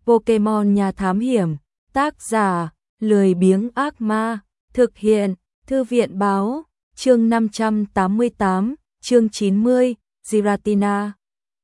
Pokemon Nhà Thám Hiểm, tác giả, lười biếng ác ma, thực hiện, Thư viện báo, chương 588, chương 90, Giratina.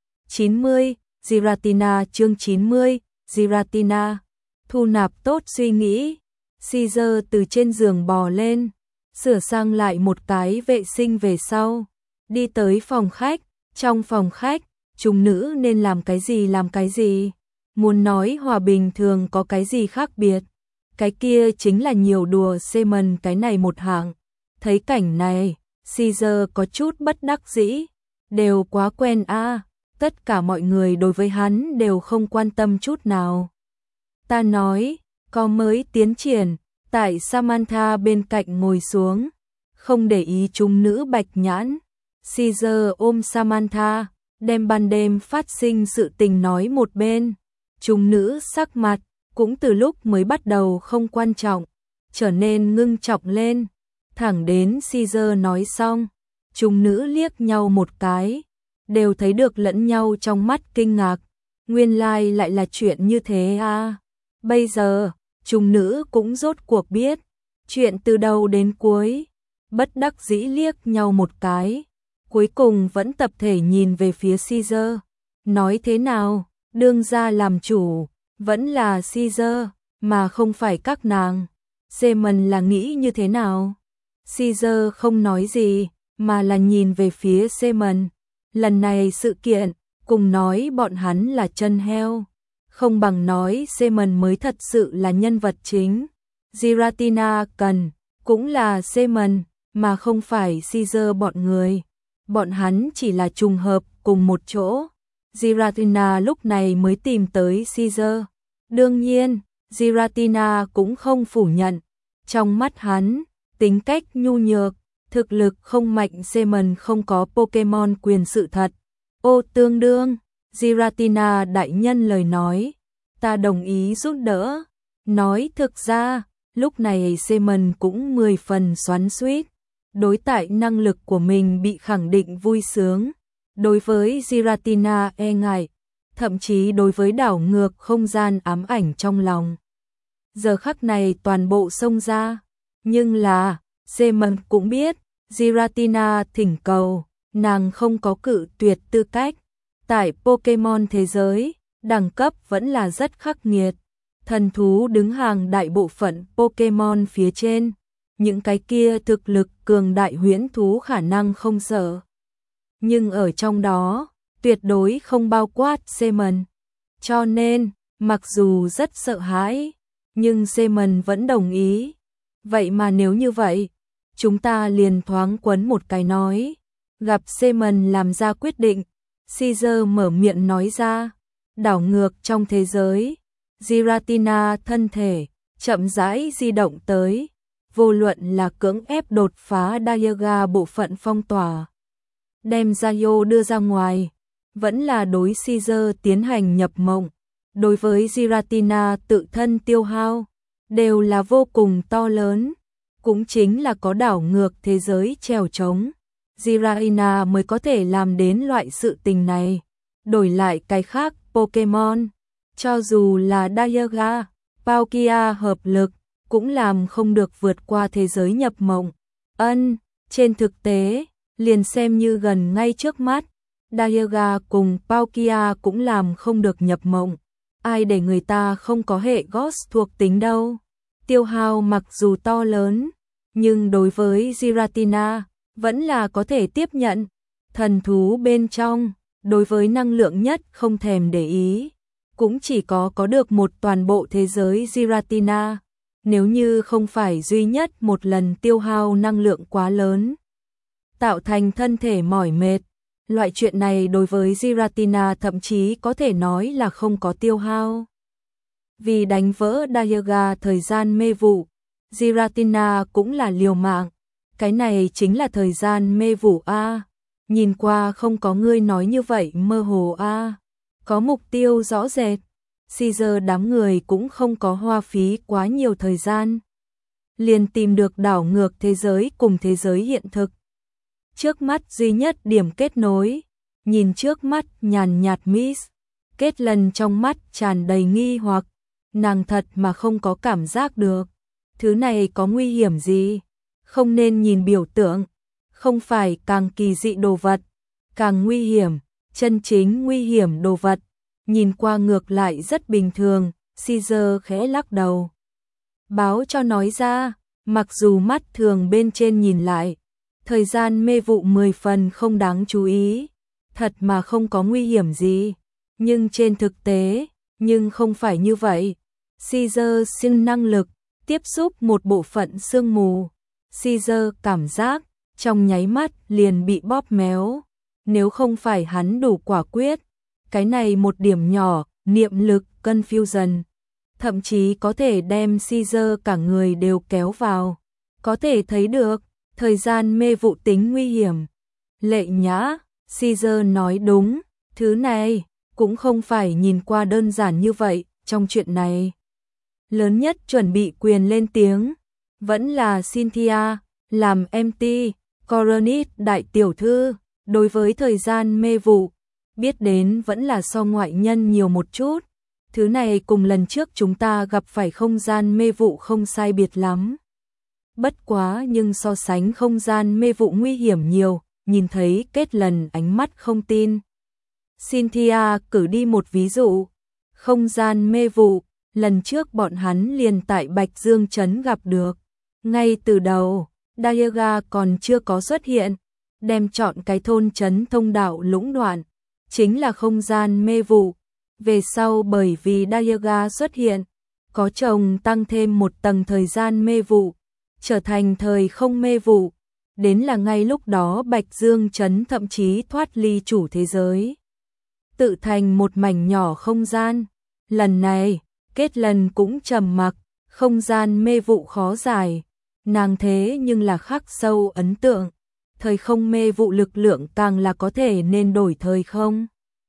90, Giratina chương 90, Giratina. Thu nạp tốt suy nghĩ, Caesar từ trên giường bò lên, sửa sang lại một cái vệ sinh về sau, đi tới phòng khách, trong phòng khách, chúng nữ nên làm cái gì, muốn nói hòa bình thường có cái gì khác biệt, cái kia chính là nhiều đùa Simon cái này một hạng. Thấy cảnh này, Caesar có chút bất đắc dĩ, đều quá quen tất cả mọi người đối với hắn đều không quan tâm chút nào. Ta nói, có mới tiến triển, tại Samantha bên cạnh ngồi xuống, không để ý chúng nữ bạch nhãn. Caesar ôm Samantha, đem ban đêm phát sinh sự tình nói một bên. Chúng nữ sắc mặt, cũng từ lúc mới bắt đầu không quan trọng, trở nên ngưng trọng lên. Thẳng đến Caesar nói xong, chúng nữ liếc nhau một cái, đều thấy được lẫn nhau trong mắt kinh ngạc. Nguyên lai lại là chuyện như thế Bây giờ, chúng nữ cũng rốt cuộc biết, chuyện từ đầu đến cuối, bất đắc dĩ liếc nhau một cái, cuối cùng vẫn tập thể nhìn về phía Caesar. Nói thế nào, đương gia làm chủ, vẫn là Caesar, mà không phải các nàng. Simon là nghĩ như thế nào? Caesar không nói gì, mà là nhìn về phía Simon. Lần này sự kiện, cùng nói bọn hắn là chân heo, không bằng nói Simon mới thật sự là nhân vật chính. Giratina cần, cũng là Simon, mà không phải Caesar bọn người. Bọn hắn chỉ là trùng hợp cùng một chỗ. Giratina lúc này mới tìm tới Caesar. Đương nhiên, Giratina cũng không phủ nhận. Trong mắt hắn, tính cách nhu nhược, thực lực không mạnh Simon không có Pokemon quyền sự thật. Tương đương, Giratina đại nhân lời nói, ta đồng ý giúp đỡ. Nói thực ra, lúc này Simon cũng 10 phần xoắn xuýt. Đối tại năng lực của mình bị khẳng định vui sướng. Đối với Giratina e ngại, thậm chí đối với đảo ngược không gian ám ảnh trong lòng. Giờ khắc này toàn bộ xông ra, nhưng là, Simon cũng biết, Giratina thỉnh cầu, nàng không có cự tuyệt tư cách. Tại Pokemon thế giới, đẳng cấp vẫn là rất khắc nghiệt. Thần thú đứng hàng đại bộ phận Pokemon phía trên, những cái kia thực lực cường đại huyễn thú khả năng không sợ. Nhưng ở trong đó, tuyệt đối không bao quát Simon. Cho nên, mặc dù rất sợ hãi, nhưng Simon vẫn đồng ý. Vậy mà nếu như vậy, chúng ta liền thoáng quấn một cái nói. Gặp Simon làm ra quyết định, Caesar mở miệng nói ra. Đảo ngược trong thế giới, Giratina thân thể, chậm rãi di động tới. Vô luận là cưỡng ép đột phá Dialga bộ phận phong tỏa, đem Zayo đưa ra ngoài, vẫn là đối Caesar tiến hành nhập mộng, đối với Giratina tự thân tiêu hao, đều là vô cùng to lớn. Cũng chính là có đảo ngược thế giới trèo trống, Giratina mới có thể làm đến loại sự tình này. Đổi lại cái khác Pokemon, cho dù là Dialga, Palkia hợp lực, cũng làm không được vượt qua thế giới nhập mộng. Trên thực tế, liền xem như gần ngay trước mắt, Dialga cùng Palkia cũng làm không được nhập mộng. Ai để người ta không có hệ Ghost thuộc tính đâu. Tiêu hao mặc dù to lớn, nhưng đối với Giratina, vẫn là có thể tiếp nhận. Thần thú bên trong, đối với năng lượng nhất không thèm để ý, cũng chỉ có được một toàn bộ thế giới Giratina. Nếu như không phải duy nhất một lần tiêu hao năng lượng quá lớn, tạo thành thân thể mỏi mệt, loại chuyện này đối với Giratina thậm chí có thể nói là không có tiêu hao. Vì đánh vỡ Dialga thời gian mê vụ, Giratina cũng là liều mạng. Cái này chính là thời gian mê vụ nhìn qua không có ngươi nói như vậy mơ hồ có mục tiêu rõ rệt. Caesar đám người cũng không có hoa phí quá nhiều thời gian, liền tìm được đảo ngược thế giới cùng thế giới hiện thực. Trước mắt duy nhất điểm kết nối, nhìn trước mắt nhàn nhạt Miss, Kết Lần trong mắt tràn đầy nghi hoặc, nàng thật mà không có cảm giác được. Thứ này có nguy hiểm gì? Không nên nhìn biểu tượng, không phải càng kỳ dị đồ vật, càng nguy hiểm, chân chính nguy hiểm đồ vật. Nhìn qua ngược lại rất bình thường, Caesar khẽ lắc đầu. Báo cho nói ra, mặc dù mắt thường bên trên nhìn lại, thời gian mê vụ 10 phần không đáng chú ý, thật mà không có nguy hiểm gì, nhưng trên thực tế, nhưng không phải như vậy. Caesar sinh năng lực, tiếp xúc một bộ phận sương mù. Caesar cảm giác, trong nháy mắt liền bị bóp méo. Nếu không phải hắn đủ quả quyết, cái này một điểm nhỏ, niệm lực, confusion, thậm chí có thể đem Caesar cả người đều kéo vào. Có thể thấy được, thời gian mê vụ tính nguy hiểm. Lệ Nhã, Caesar nói đúng, thứ này cũng không phải nhìn qua đơn giản như vậy. Trong chuyện này, lớn nhất chuẩn bị quyền lên tiếng vẫn là Cynthia, làm MT, Coronis đại tiểu thư. Đối với thời gian mê vụ, biết đến vẫn là so ngoại nhân nhiều một chút. Thứ này cùng lần trước chúng ta gặp phải không gian mê vụ không sai biệt lắm. Bất quá nhưng so sánh không gian mê vụ nguy hiểm nhiều, nhìn thấy Kết Lần ánh mắt không tin. Cynthia cử đi một ví dụ. Không gian mê vụ, lần trước bọn hắn liền tại Bạch Dương Trấn gặp được. Ngay từ đầu, Daega còn chưa có xuất hiện, đem chọn cái thôn trấn thông đạo lũng đoạn, chính là không gian mê vụ. Về sau bởi vì Daega xuất hiện, có chồng tăng thêm một tầng thời gian mê vụ, trở thành thời không mê vụ. Đến là ngay lúc đó Bạch Dương Trấn thậm chí thoát ly chủ thế giới, tự thành một mảnh nhỏ không gian. Lần này, Kết Lần cũng trầm mặc, không gian mê vụ khó giải, nàng thế nhưng là khắc sâu ấn tượng. Thời không mê vụ lực lượng càng là có thể nên đổi thời không.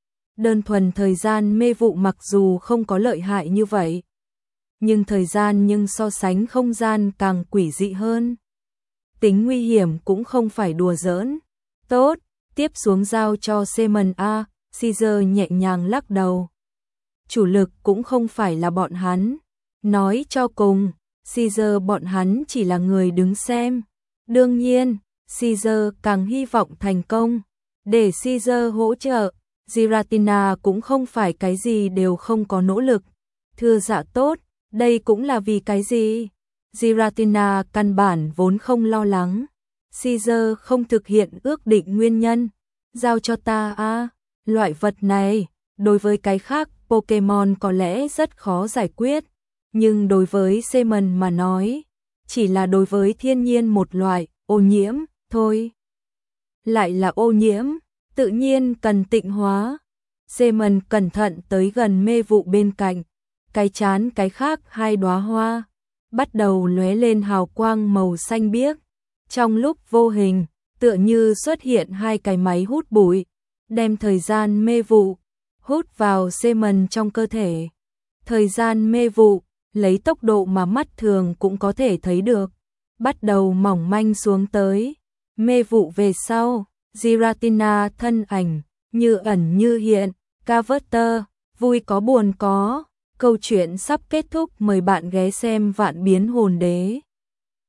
Đơn thuần thời gian mê vụ mặc dù không có lợi hại như vậy, nhưng thời gian nhưng so sánh không gian càng quỷ dị hơn. Tính nguy hiểm cũng không phải đùa giỡn. Tốt, tiếp xuống giao cho Simon A. Caesar nhẹ nhàng lắc đầu. Chủ lực cũng không phải là bọn hắn. Nói cho cùng, Caesar bọn hắn chỉ là người đứng xem. Đương nhiên, Caesar càng hy vọng thành công. Để Caesar hỗ trợ, Giratina cũng không phải cái gì đều không có nỗ lực. Thưa dạ tốt, đây cũng là vì cái gì? Giratina căn bản vốn không lo lắng. Caesar không thực hiện ước định nguyên nhân. Giao cho ta a. Loại vật này, đối với cái khác Pokemon có lẽ rất khó giải quyết. Nhưng đối với Simon mà nói, chỉ là đối với thiên nhiên một loại ô nhiễm thôi. Lại là ô nhiễm, tự nhiên cần tịnh hóa. Simon cẩn thận tới gần mê vụ bên cạnh, cái chán cái khác hai đóa hoa bắt đầu lóe lên hào quang màu xanh biếc. Trong lúc vô hình, tựa như xuất hiện hai cái máy hút bụi, đem thời gian mê vụ hút vào Simon trong cơ thể. Thời gian mê vụ, lấy tốc độ mà mắt thường cũng có thể thấy được, bắt đầu mỏng manh xuống tới. Mê vụ về sau, Giratina thân ảnh như ẩn như hiện. Carver, vui có buồn có. Câu chuyện sắp kết thúc, mời bạn ghé xem Vạn Biến Hồn Đế.